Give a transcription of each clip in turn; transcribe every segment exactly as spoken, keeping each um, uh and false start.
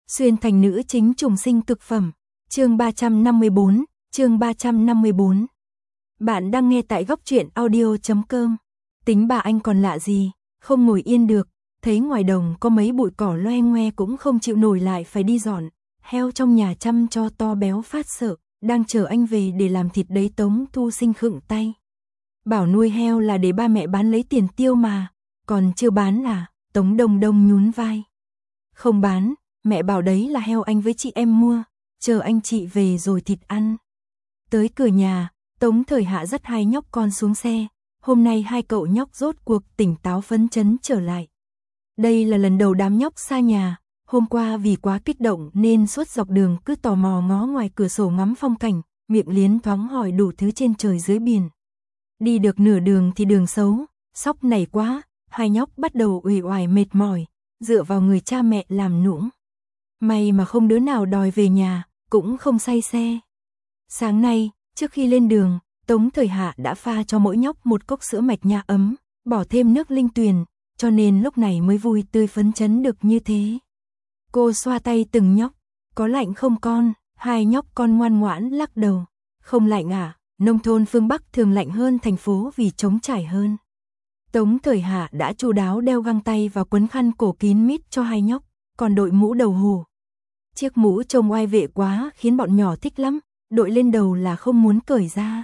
Xuyên thành nữ chính trùng sinh cực phẩm. Chương ba trăm năm mươi bốn, chương ba trăm năm mươi bốn. Bạn đang nghe tại góc truyện audio chấm com. Tính bà anh còn lạ gì, không ngồi yên được, thấy ngoài đồng có mấy bụi cỏ loe ngoe cũng không chịu nổi lại phải đi dọn. Heo trong nhà chăm cho to béo phát sợ, đang chờ anh về để làm thịt đấy. Tống Thu Sinh khựng tay. Bảo nuôi heo là để ba mẹ bán lấy tiền tiêu mà, còn chưa bán à? Tống Đông Đông nhún vai. Không bán, mẹ bảo đấy là heo anh với chị em mua, chờ anh chị về rồi thịt ăn. Tới cửa nhà, Tống Thời Hạ dắt hai nhóc con xuống xe. Hôm nay hai cậu nhóc rốt cuộc tỉnh táo phấn chấn trở lại. Đây là lần đầu đám nhóc xa nhà, hôm qua vì quá kích động nên suốt dọc đường cứ tò mò ngó ngoài cửa sổ ngắm phong cảnh, miệng liến thoáng hỏi đủ thứ trên trời dưới biển. Đi được nửa đường thì đường xấu, sóc nảy quá, hai nhóc bắt đầu uể oải mệt mỏi, dựa vào người cha mẹ làm nũng. May mà không đứa nào đòi về nhà, cũng không say xe. Sáng nay, trước khi lên đường, Tống Thời Hạ đã pha cho mỗi nhóc một cốc sữa mạch nha ấm, bỏ thêm nước linh tuyền, cho nên lúc này mới vui tươi phấn chấn được như thế. Cô xoa tay từng nhóc, có lạnh không con? Hai nhóc con ngoan ngoãn lắc đầu. Không lạnh à, nông thôn phương Bắc thường lạnh hơn thành phố vì trống trải hơn. Tống Thời Hạ đã chu đáo đeo găng tay và quấn khăn cổ kín mít cho hai nhóc, còn đội mũ đầu hổ. Chiếc mũ trông oai vệ quá khiến bọn nhỏ thích lắm, đội lên đầu là không muốn cởi ra.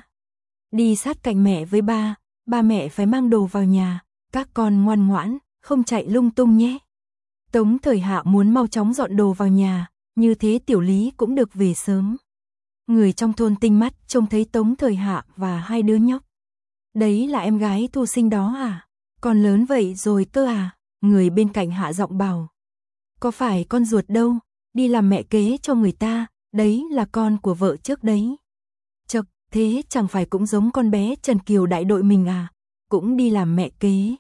Đi sát cạnh mẹ với ba, ba mẹ phải mang đồ vào nhà, các con ngoan ngoãn, không chạy lung tung nhé. Tống Thời Hạ muốn mau chóng dọn đồ vào nhà, như thế Tiểu Lý cũng được về sớm. Người trong thôn tinh mắt trông thấy Tống Thời Hạ và hai đứa nhóc. Đấy là em gái Thu Sinh đó à? Con lớn vậy rồi cơ à? Người bên cạnh hạ giọng bảo. Có phải con ruột đâu, đi làm mẹ kế cho người ta, đấy là con của vợ trước đấy. Chậc, thế chẳng phải cũng giống con bé Trần Kiều đại đội mình à? Cũng đi làm mẹ kế.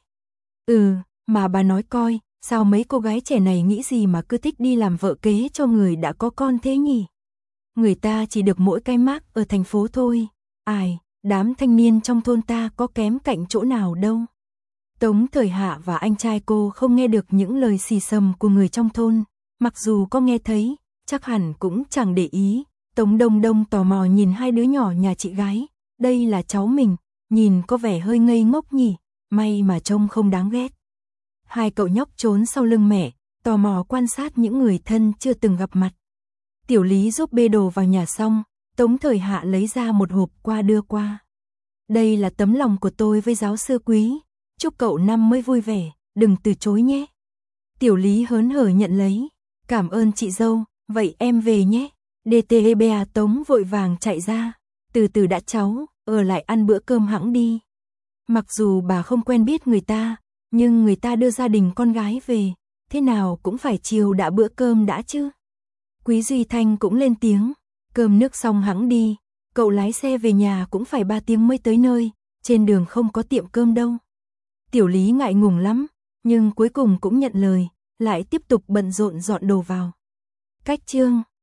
Ừ, mà bà nói coi, sao mấy cô gái trẻ này nghĩ gì mà cứ thích đi làm vợ kế cho người đã có con thế nhỉ? Người ta chỉ được mỗi cái mác ở thành phố thôi. Ai, đám thanh niên trong thôn ta có kém cạnh chỗ nào đâu. Tống Thời Hạ và anh trai cô không nghe được những lời xì xầm của người trong thôn, mặc dù có nghe thấy, chắc hẳn cũng chẳng để ý. Tống Đông Đông tò mò nhìn hai đứa nhỏ nhà chị gái, đây là cháu mình, nhìn có vẻ hơi ngây ngốc nhỉ, may mà trông không đáng ghét. Hai cậu nhóc trốn sau lưng mẹ, tò mò quan sát những người thân chưa từng gặp mặt. Tiểu Lý giúp bê đồ vào nhà xong, Tống Thời Hạ lấy ra một hộp qua đưa qua. Đây là tấm lòng của tôi với giáo sư Quý, chúc cậu năm mới vui vẻ, đừng từ chối nhé. Tiểu Lý hớn hở nhận lấy, cảm ơn chị dâu, vậy em về nhé. đê tê e bê a Tống vội vàng chạy ra, từ từ đã cháu, ở lại ăn bữa cơm hẵng đi. Mặc dù bà không quen biết người ta, nhưng người ta đưa gia đình con gái về, thế nào cũng phải chiều đã bữa cơm đã chứ. Quý Duy Thanh cũng lên tiếng, cơm nước xong hẵng đi, cậu lái xe về nhà cũng phải ba tiếng mới tới nơi, trên đường không có tiệm cơm đâu. Tiểu Lý ngại ngùng lắm, nhưng cuối cùng cũng nhận lời, lại tiếp tục bận rộn dọn đồ vào. Cách chương